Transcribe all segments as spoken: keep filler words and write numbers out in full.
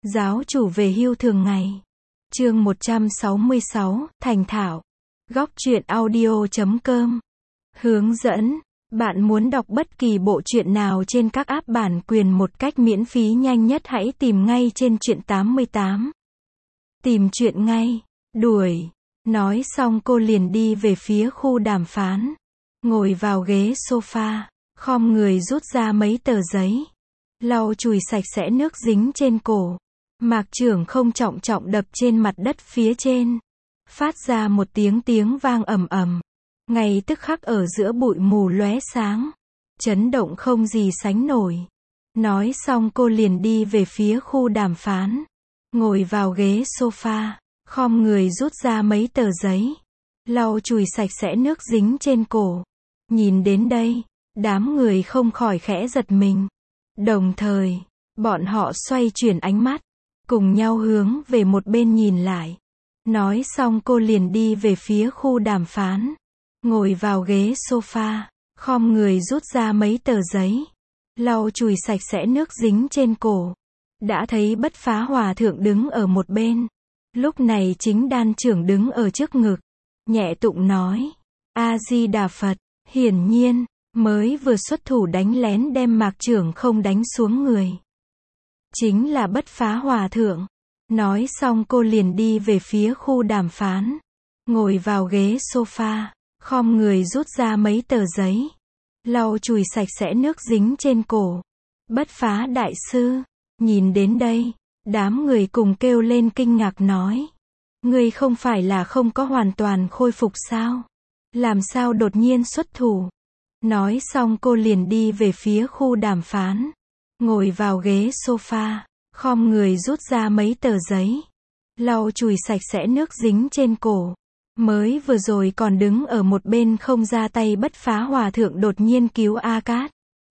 Giáo chủ về hưu thường ngày. Chương một trăm sáu mươi sáu, Thành Thảo. Góc truyện audio chấm com. Hướng dẫn. Bạn muốn đọc bất kỳ bộ truyện nào trên các app bản quyền một cách miễn phí nhanh nhất hãy tìm ngay trên truyện tám mươi tám. Tìm truyện ngay. Đuổi. Nói xong cô liền đi về phía khu đàm phán. Ngồi vào ghế sofa, khom người rút ra mấy tờ giấy. Lau chùi sạch sẽ nước dính trên cổ. Mạc Trưởng không trọng trọng đập trên mặt đất phía trên. Phát ra một tiếng tiếng vang ầm ầm. Ngay tức khắc ở giữa bụi mù lóe sáng. Chấn động không gì sánh nổi. Nói xong cô liền đi về phía khu đàm phán. Ngồi vào ghế sofa, khom người rút ra mấy tờ giấy. Lau chùi sạch sẽ nước dính trên cổ. Nhìn đến đây, đám người không khỏi khẽ giật mình. Đồng thời, bọn họ xoay chuyển ánh mắt, cùng nhau hướng về một bên nhìn lại. Nói xong cô liền đi về phía khu đàm phán. Ngồi vào ghế sofa, khom người rút ra mấy tờ giấy. Lau chùi sạch sẽ nước dính trên cổ. Đã thấy Bất Phá Hòa Thượng đứng ở một bên. Lúc này Chính Đan trưởng đứng ở trước ngực. Nhẹ tụng nói. A-di-đà Phật. Hiển nhiên, mới vừa xuất thủ đánh lén đem Mạc Trưởng không đánh xuống người. Chính là Bất Phá Hòa Thượng. Nói xong cô liền đi về phía khu đàm phán. Ngồi vào ghế sofa, khom người rút ra mấy tờ giấy. Lau chùi sạch sẽ nước dính trên cổ. Bất Phá Đại Sư. Nhìn đến đây, đám người cùng kêu lên kinh ngạc nói. Người không phải là không có hoàn toàn khôi phục sao? Làm sao đột nhiên xuất thủ? Nói xong cô liền đi về phía khu đàm phán. Ngồi vào ghế sofa, khom người rút ra mấy tờ giấy. Lau chùi sạch sẽ nước dính trên cổ. Mới vừa rồi còn đứng ở một bên không ra tay Bất Phá Hòa Thượng đột nhiên cứu A Cát.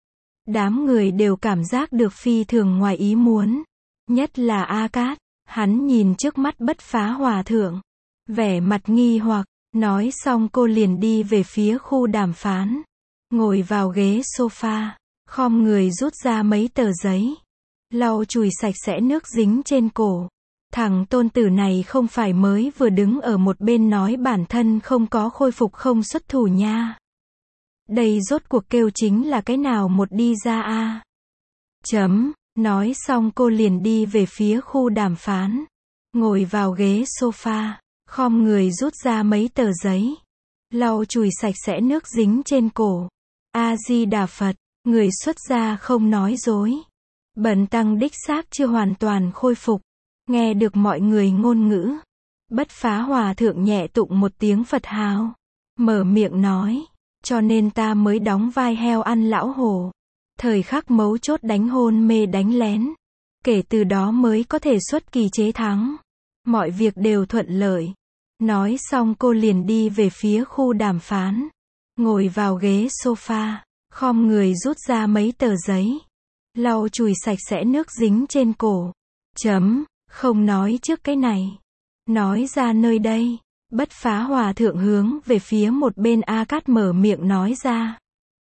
Đám người đều cảm giác được phi thường ngoài ý muốn. Nhất là A Cát, hắn nhìn trước mắt Bất Phá Hòa Thượng. Vẻ mặt nghi hoặc, nói xong cô liền đi về phía khu đàm phán. Ngồi vào ghế sofa, khom người rút ra mấy tờ giấy. Lau chùi sạch sẽ nước dính trên cổ. Thằng tôn tử này không phải mới vừa đứng ở một bên nói bản thân không có khôi phục không xuất thủ nha. Đây rốt cuộc kêu chính là cái nào một đi ra a? Chấm, nói xong cô liền đi về phía khu đàm phán. Ngồi vào ghế sofa, khom người rút ra mấy tờ giấy. Lau chùi sạch sẽ nước dính trên cổ. A-di-đà Phật, người xuất gia không nói dối. Bần tăng đích xác chưa hoàn toàn khôi phục. Nghe được mọi người ngôn ngữ. Bất Phá Hòa Thượng nhẹ tụng một tiếng Phật hào. Mở miệng nói. Cho nên ta mới đóng vai heo ăn lão hổ. Thời khắc mấu chốt đánh hôn mê đánh lén. Kể từ đó mới có thể xuất kỳ chế thắng. Mọi việc đều thuận lợi. Nói xong cô liền đi về phía khu đàm phán. Ngồi vào ghế sofa, khom người rút ra mấy tờ giấy. Lau chùi sạch sẽ nước dính trên cổ. Chấm, không nói trước cái này. Nói ra nơi đây. Bất Phá Hòa Thượng hướng về phía một bên A Cát mở miệng nói ra.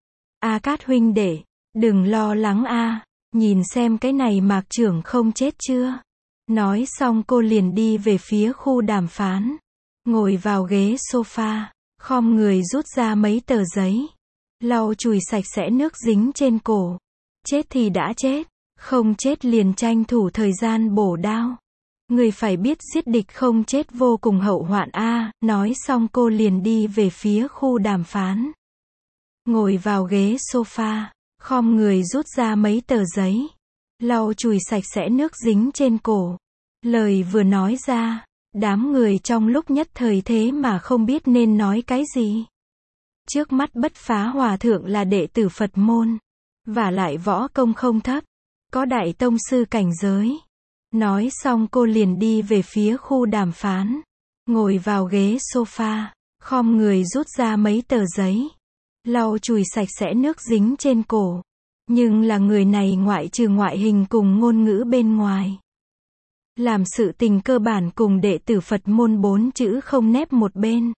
A Cát huynh đệ, đừng lo lắng a, nhìn xem cái này Mạc Trưởng không chết chưa. Nói xong cô liền đi về phía khu đàm phán. Ngồi vào ghế sofa, khom người rút ra mấy tờ giấy. Lau chùi sạch sẽ nước dính trên cổ. Chết thì đã chết, không chết liền tranh thủ thời gian bổ đao. Người phải biết giết địch không chết vô cùng hậu hoạn a. Nói xong cô liền đi về phía khu đàm phán. Ngồi vào ghế sofa, khom người rút ra mấy tờ giấy. Lau chùi sạch sẽ nước dính trên cổ. Lời vừa nói ra, đám người trong lúc nhất thời thế mà không biết nên nói cái gì. Trước mắt Bất Phá Hòa Thượng là đệ tử Phật môn. Và lại võ công không thấp. Có đại tông sư cảnh giới. Nói xong cô liền đi về phía khu đàm phán. Ngồi vào ghế sofa, khom người rút ra mấy tờ giấy. Lau chùi sạch sẽ nước dính trên cổ. Nhưng là người này ngoại trừ ngoại hình cùng ngôn ngữ bên ngoài. Làm sự tình cơ bản cùng đệ tử Phật môn bốn chữ không nép một bên.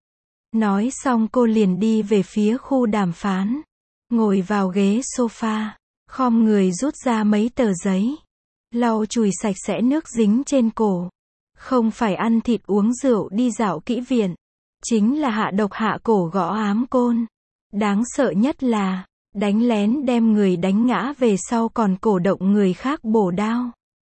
Nói xong cô liền đi về phía khu đàm phán. Ngồi vào ghế sofa, khom người rút ra mấy tờ giấy. lau chùi sạch sẽ nước dính trên cổ. Không phải ăn thịt uống rượu đi dạo kỹ viện. Chính là hạ độc hạ cổ gõ ám côn. Đáng sợ nhất là, đánh lén đem người đánh ngã về sau còn cổ động người khác bổ đao.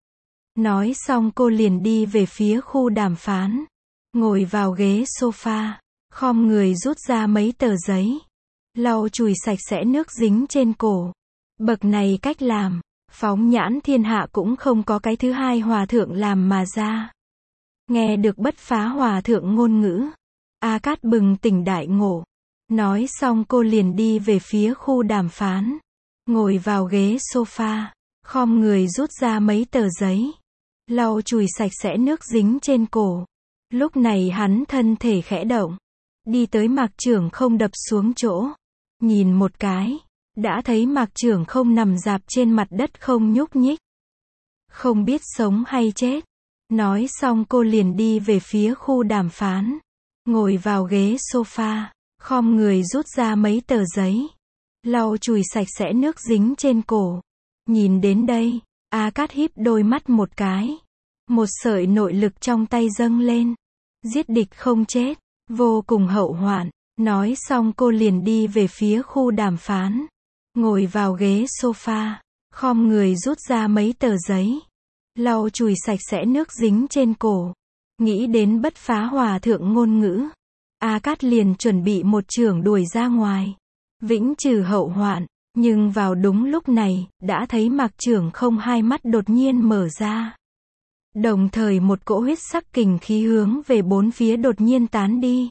Nói xong cô liền đi về phía khu đàm phán. Ngồi vào ghế sofa, khom người rút ra mấy tờ giấy. Lau chùi sạch sẽ nước dính trên cổ. Bậc này cách làm, phóng nhãn thiên hạ cũng không có cái thứ hai hòa thượng làm mà ra. Nghe được Bất Phá hòa thượng ngôn ngữ, A Cát bừng tỉnh đại ngộ. Nói xong cô liền đi về phía khu đàm phán. Ngồi vào ghế sofa, khom người rút ra mấy tờ giấy. Lau chùi sạch sẽ nước dính trên cổ. Lúc này hắn thân thể khẽ động. Đi tới Mạc Trưởng Không đập xuống chỗ. Nhìn một cái, đã thấy Mạc Trưởng Không nằm rạp trên mặt đất không nhúc nhích. Không biết sống hay chết. Nói xong cô liền đi về phía khu đàm phán. Ngồi vào ghế sofa, khom người rút ra mấy tờ giấy. Lau chùi sạch sẽ nước dính trên cổ. Nhìn đến đây, A Cát híp đôi mắt một cái. Một sợi nội lực trong tay dâng lên. Giết địch không chết, vô cùng hậu hoạn. Nói xong cô liền đi về phía khu đàm phán. Ngồi vào ghế sofa, khom người rút ra mấy tờ giấy. Lau chùi sạch sẽ nước dính trên cổ. Nghĩ đến Bất Phá hòa thượng ngôn ngữ. A Cát liền chuẩn bị một chưởng đuổi ra ngoài. Vĩnh trừ hậu hoạn. Nhưng vào đúng lúc này, đã thấy Mạc Trưởng Không hai mắt đột nhiên mở ra. Đồng thời một cỗ huyết sắc kình khí hướng về bốn phía đột nhiên tán đi.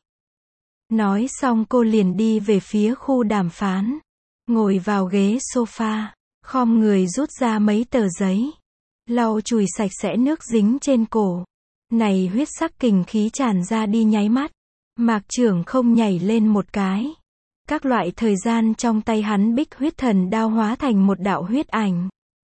Nói xong cô liền đi về phía khu đàm phán. Ngồi vào ghế sofa, khom người rút ra mấy tờ giấy. Lau chùi sạch sẽ nước dính trên cổ. Này huyết sắc kình khí tràn ra đi nháy mắt. Mạc Trưởng Không nhảy lên một cái. Các loại thời gian trong tay hắn bích huyết thần đao hóa thành một đạo huyết ảnh.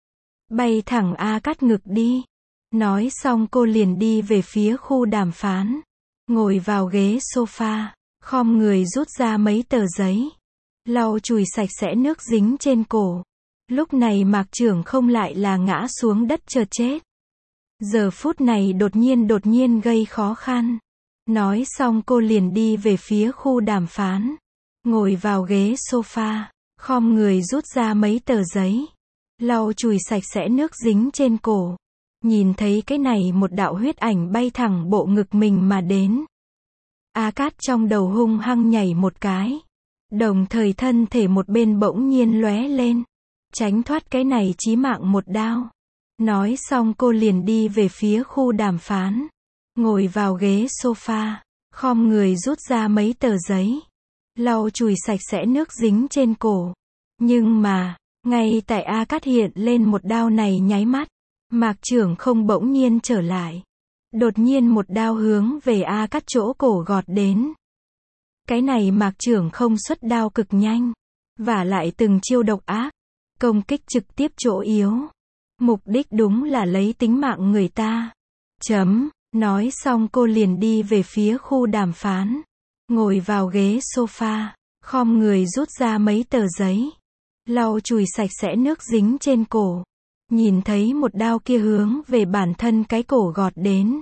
Bay thẳng A Cát ngực đi. Nói xong cô liền đi về phía khu đàm phán. Ngồi vào ghế sofa, khom người rút ra mấy tờ giấy. Lau chùi sạch sẽ nước dính trên cổ. Lúc này Mạc Trưởng Không lại là ngã xuống đất chợt chết. Giờ phút này đột nhiên đột nhiên gây khó khăn. Nói xong cô liền đi về phía khu đàm phán. Ngồi vào ghế sofa, khom người rút ra mấy tờ giấy. Lau chùi sạch sẽ nước dính trên cổ. Nhìn thấy cái này một đạo huyết ảnh bay thẳng bộ ngực mình mà đến. A Cát trong đầu hung hăng nhảy một cái. Đồng thời thân thể một bên bỗng nhiên lóe lên. Tránh thoát cái này chí mạng một đao. Nói xong cô liền đi về phía khu đàm phán. Ngồi vào ghế sofa, khom người rút ra mấy tờ giấy. Lau chùi sạch sẽ nước dính trên cổ. Nhưng mà, ngay tại A Cát hiện lên một đao này nháy mắt. Mạc Trưởng Không bỗng nhiên trở lại. Đột nhiên một đao hướng về A Cát chỗ cổ gọt đến. Cái này Mạc Trưởng Không xuất đao cực nhanh. Và lại từng chiêu độc ác. Công kích trực tiếp chỗ yếu. Mục đích đúng là lấy tính mạng người ta. Chấm. Nói xong cô liền đi về phía khu đàm phán. Ngồi vào ghế sofa, khom người rút ra mấy tờ giấy. Lau chùi sạch sẽ nước dính trên cổ. Nhìn thấy một đao kia hướng về bản thân cái cổ gọt đến.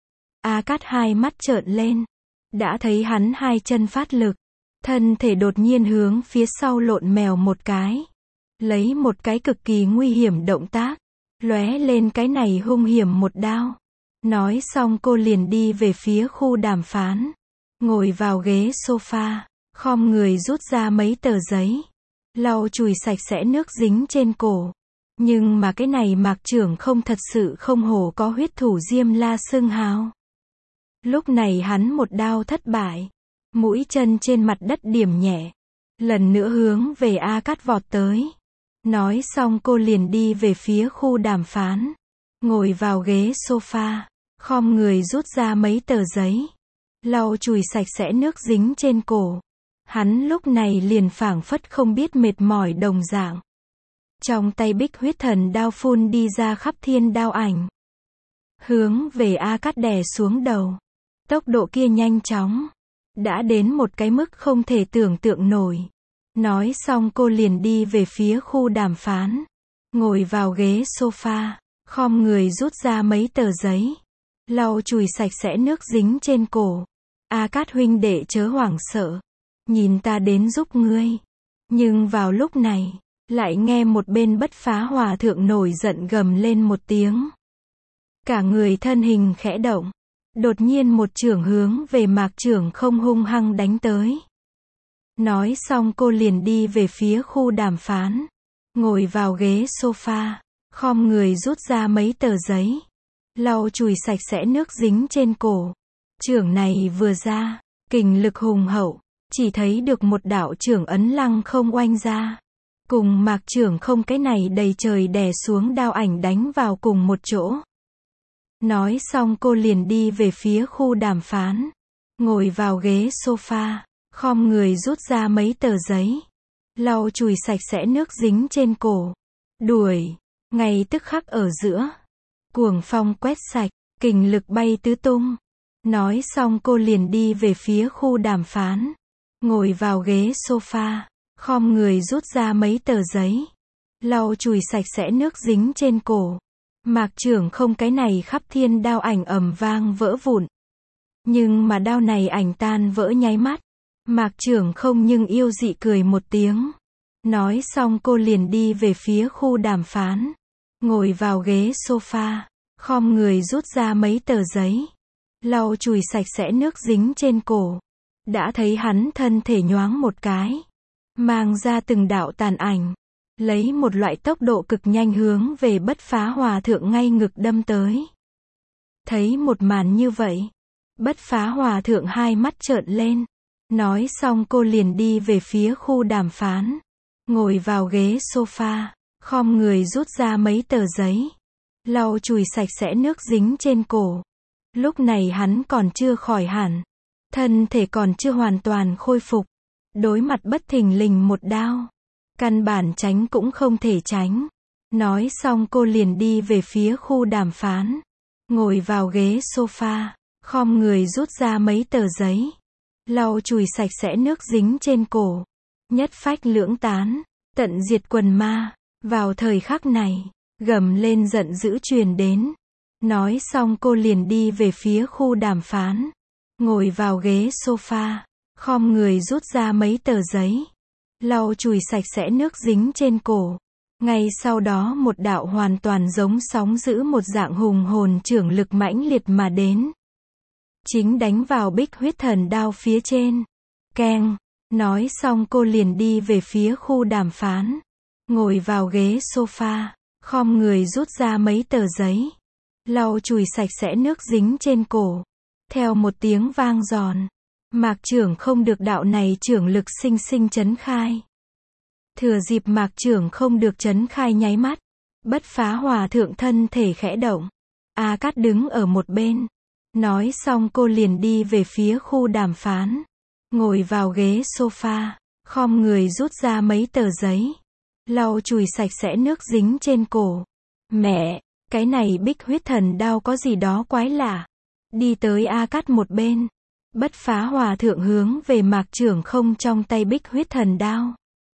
A Cát hai mắt trợn lên. Đã thấy hắn hai chân phát lực. Thân thể đột nhiên hướng phía sau lộn mèo một cái. Lấy một cái cực kỳ nguy hiểm động tác. Lóe lên cái này hung hiểm một đao. Nói xong cô liền đi về phía khu đàm phán. Ngồi vào ghế sofa, khom người rút ra mấy tờ giấy. Lau chùi sạch sẽ nước dính trên cổ. Nhưng mà cái này Mạc Trưởng Không thật sự không hổ có huyết thủ Diêm La xưng hào. Lúc này hắn một đao thất bại. Mũi chân trên mặt đất điểm nhẹ. Lần nữa hướng về A Cát vọt tới. Nói xong cô liền đi về phía khu đàm phán. Ngồi vào ghế sofa, khom người rút ra mấy tờ giấy. Lau chùi sạch sẽ nước dính trên cổ. Hắn lúc này liền phảng phất không biết mệt mỏi đồng dạng. Trong tay bích huyết thần đao phun đi ra khắp thiên đao ảnh. Hướng về A Cát đè xuống đầu. Tốc độ kia nhanh chóng. Đã đến một cái mức không thể tưởng tượng nổi. Nói xong cô liền đi về phía khu đàm phán. Ngồi vào ghế sofa, khom người rút ra mấy tờ giấy, lau chùi sạch sẽ nước dính trên cổ. A Cát huynh đệ chớ hoảng sợ, nhìn ta đến giúp ngươi. Nhưng vào lúc này, lại nghe một bên Bất Phá Hòa thượng nổi giận gầm lên một tiếng. Cả người thân hình khẽ động, đột nhiên một chưởng hướng về Mạc Trưởng Không hung hăng đánh tới. Nói xong cô liền đi về phía khu đàm phán, ngồi vào ghế sofa, khom người rút ra mấy tờ giấy, lau chùi sạch sẽ nước dính trên cổ. Chưởng này vừa ra, kình lực hùng hậu, chỉ thấy được một đạo chưởng ấn lăng không oanh ra, cùng Mạc Trưởng Không cái này đầy trời đè xuống đao ảnh đánh vào cùng một chỗ. Nói xong cô liền đi về phía khu đàm phán, ngồi vào ghế sofa, khom người rút ra mấy tờ giấy, lau chùi sạch sẽ nước dính trên cổ. Đuổi, ngay tức khắc ở giữa, cuồng phong quét sạch, kình lực bay tứ tung. Nói xong cô liền đi về phía khu đàm phán, ngồi vào ghế sofa, khom người rút ra mấy tờ giấy, lau chùi sạch sẽ nước dính trên cổ. Mạc Trưởng Không cái này khắp thiên đao ảnh ầm vang vỡ vụn. Nhưng mà đao này ảnh tan vỡ nháy mắt. Mạc Trưởng Không nhưng yêu dị cười một tiếng. Nói xong cô liền đi về phía khu đàm phán, ngồi vào ghế sofa, khom người rút ra mấy tờ giấy, lau chùi sạch sẽ nước dính trên cổ. Đã thấy hắn thân thể nhoáng một cái, mang ra từng đạo tàn ảnh, lấy một loại tốc độ cực nhanh hướng về Bất Phá Hòa thượng ngay ngực đâm tới. Thấy một màn như vậy, Bất Phá Hòa thượng hai mắt trợn lên. Nói xong cô liền đi về phía khu đàm phán, ngồi vào ghế sofa, khom người rút ra mấy tờ giấy, lau chùi sạch sẽ nước dính trên cổ. Lúc này hắn còn chưa khỏi hẳn, thân thể còn chưa hoàn toàn khôi phục, đối mặt bất thình lình một đao, căn bản tránh cũng không thể tránh. Nói xong cô liền đi về phía khu đàm phán, ngồi vào ghế sofa, khom người rút ra mấy tờ giấy, lau chùi sạch sẽ nước dính trên cổ. Nhất phách lưỡng tán, tận diệt quần ma. Vào thời khắc này, gầm lên giận dữ truyền đến. Nói xong cô liền đi về phía khu đàm phán, ngồi vào ghế sofa, khom người rút ra mấy tờ giấy, lau chùi sạch sẽ nước dính trên cổ. Ngay sau đó một đạo hoàn toàn giống sóng dữ một dạng hùng hồn chưởng lực mãnh liệt mà đến, chính đánh vào Bích Huyết Thần đao phía trên. Keng. Nói xong cô liền đi về phía khu đàm phán, ngồi vào ghế sofa, khom người rút ra mấy tờ giấy, lau chùi sạch sẽ nước dính trên cổ. Theo một tiếng vang giòn, Mạc Trưởng Không được đạo này chưởng lực sinh sinh chấn khai. Thừa dịp Mạc Trưởng Không được chấn khai nháy mắt, Bất Phá Hòa thượng thân thể khẽ động. A Cát đứng ở một bên. Nói xong cô liền đi về phía khu đàm phán, ngồi vào ghế sofa, khom người rút ra mấy tờ giấy, lau chùi sạch sẽ nước dính trên cổ. Mẹ, cái này Bích Huyết Thần đao có gì đó quái lạ. Đi tới A Cát một bên, Bất Phá Hòa thượng hướng về Mạc Trưởng Không trong tay Bích Huyết Thần đao,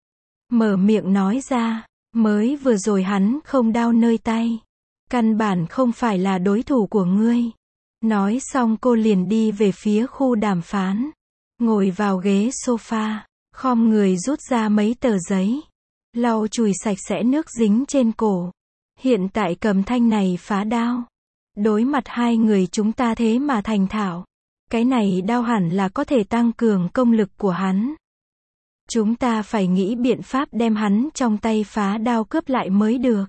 mở miệng nói ra, mới vừa rồi hắn không đao nơi tay, căn bản không phải là đối thủ của ngươi. Nói xong cô liền đi về phía khu đàm phán, ngồi vào ghế sofa, khom người rút ra mấy tờ giấy, lau chùi sạch sẽ nước dính trên cổ. Hiện tại cầm thanh này phá đao, đối mặt hai người chúng ta thế mà thành thạo. Cái này đao hẳn là có thể tăng cường công lực của hắn. Chúng ta phải nghĩ biện pháp đem hắn trong tay phá đao cướp lại mới được.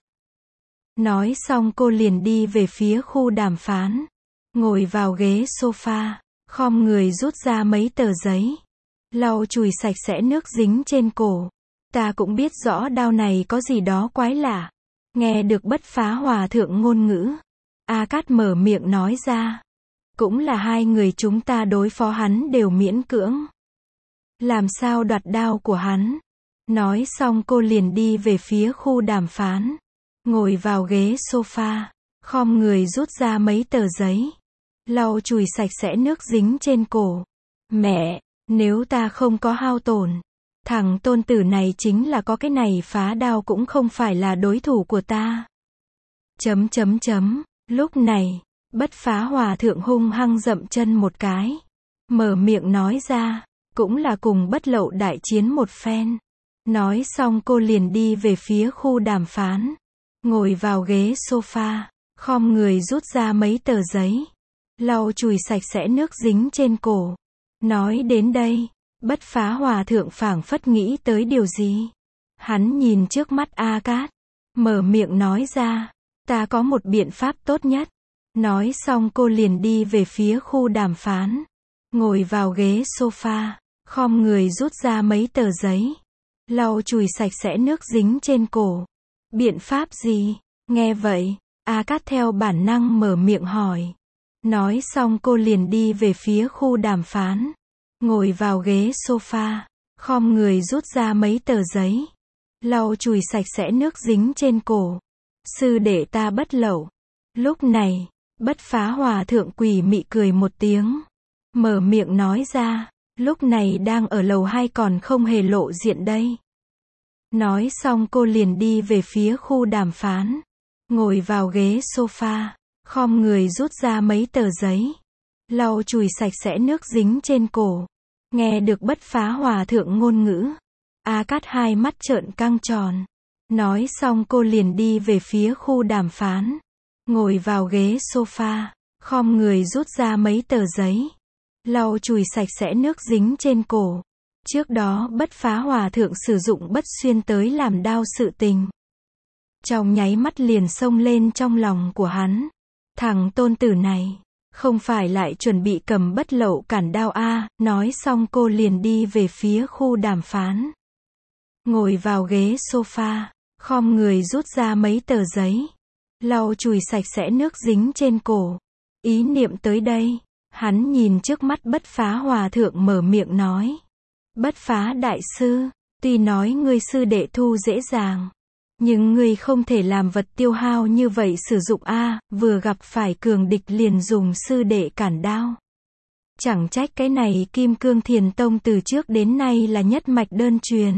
Nói xong cô liền đi về phía khu đàm phán, ngồi vào ghế sofa, khom người rút ra mấy tờ giấy, lau chùi sạch sẽ nước dính trên cổ. Ta cũng biết rõ đao này có gì đó quái lạ. Nghe được Bất Phá Hòa thượng ngôn ngữ, A Cát mở miệng nói ra, cũng là hai người chúng ta đối phó hắn đều miễn cưỡng, làm sao đoạt đao của hắn. Nói xong cô liền đi về phía khu đàm phán, ngồi vào ghế sofa, khom người rút ra mấy tờ giấy, lau chùi sạch sẽ nước dính trên cổ. Mẹ, nếu ta không có hao tổn, thằng tôn tử này chính là có cái này phá đao cũng không phải là đối thủ của ta. Chấm chấm chấm. Lúc này, Bất Phá Hòa Thượng hung hăng dậm chân một cái. Mở miệng nói ra, cũng là cùng Bất Lậu đại chiến một phen. Nói xong cô liền đi về phía khu đàm phán. Ngồi vào ghế sofa, khom người rút ra mấy tờ giấy. Lau chùi sạch sẽ nước dính trên cổ. Nói đến đây, Bất Phá Hòa Thượng phảng phất nghĩ tới điều gì. Hắn nhìn trước mắt A Cát. Mở miệng nói ra, ta có một biện pháp tốt nhất. Nói xong cô liền đi về phía khu đàm phán. Ngồi vào ghế sofa, khom người rút ra mấy tờ giấy. Lau chùi sạch sẽ nước dính trên cổ. Biện pháp gì? Nghe vậy, A Cát theo bản năng mở miệng hỏi. Nói xong cô liền đi về phía khu đàm phán. Ngồi vào ghế sofa, khom người rút ra mấy tờ giấy. Lau chùi sạch sẽ nước dính trên cổ. Sư đệ ta Bất Lậu. Lúc này, Bất Phá Hòa Thượng quỷ mị cười một tiếng. Mở miệng nói ra, lúc này đang ở lầu hai còn không hề lộ diện đây. Nói xong cô liền đi về phía khu đàm phán. Ngồi vào ghế sofa, khom người rút ra mấy tờ giấy. Lau chùi sạch sẽ nước dính trên cổ. Nghe được Bất Phá Hòa Thượng ngôn ngữ, A Cát hai mắt trợn căng tròn. Nói xong cô liền đi về phía khu đàm phán. Ngồi vào ghế sofa, khom người rút ra mấy tờ giấy. Lau chùi sạch sẽ nước dính trên cổ. Trước đó Bất Phá Hòa Thượng sử dụng bất xuyên tới làm đao sự tình. Trong nháy mắt liền xông lên trong lòng của hắn. Thằng tôn tử này, không phải lại chuẩn bị cầm Bất Lậu cản đao a? Nói xong cô liền đi về phía khu đàm phán. Ngồi vào ghế sofa, khom người rút ra mấy tờ giấy. Lau chùi sạch sẽ nước dính trên cổ. Ý niệm tới đây, hắn nhìn trước mắt Bất Phá Hòa Thượng mở miệng nói. Bất Phá đại sư, tuy nói ngươi sư đệ thu dễ dàng, nhưng ngươi không thể làm vật tiêu hao như vậy sử dụng a, vừa gặp phải cường địch liền dùng sư đệ cản đao. Chẳng trách cái này Kim Cương Thiền Tông từ trước đến nay là nhất mạch đơn truyền.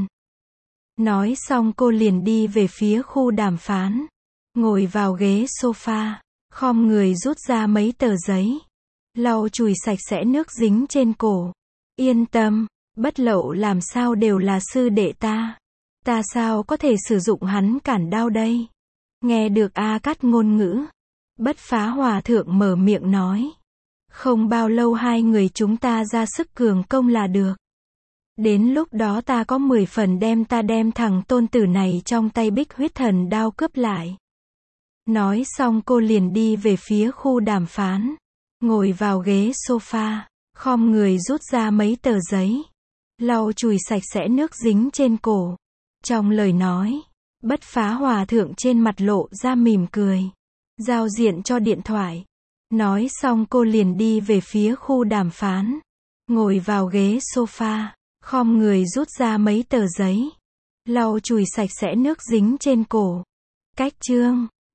Nói xong cô liền đi về phía khu đàm phán. Ngồi vào ghế sofa, khom người rút ra mấy tờ giấy. Lau chùi sạch sẽ nước dính trên cổ. Yên tâm, Bất Lậu làm sao đều là sư đệ ta. Ta sao có thể sử dụng hắn cản đao đây? Nghe được A Cát ngôn ngữ, Bất Phá Hòa Thượng mở miệng nói. Không bao lâu hai người chúng ta ra sức cường công là được. Đến lúc đó ta có mười phần đem ta đem thằng tôn tử này trong tay Bích Huyết Thần đao cướp lại. Nói xong cô liền đi về phía khu đàm phán. Ngồi vào ghế sofa, khom người rút ra mấy tờ giấy. Lau chùi sạch sẽ nước dính trên cổ. Trong lời nói, Bất Phá Hòa Thượng trên mặt lộ ra mỉm cười. Giao diện cho điện thoại. Nói xong cô liền đi về phía khu đàm phán. Ngồi vào ghế sofa, khom người rút ra mấy tờ giấy. Lau chùi sạch sẽ nước dính trên cổ. Cách chương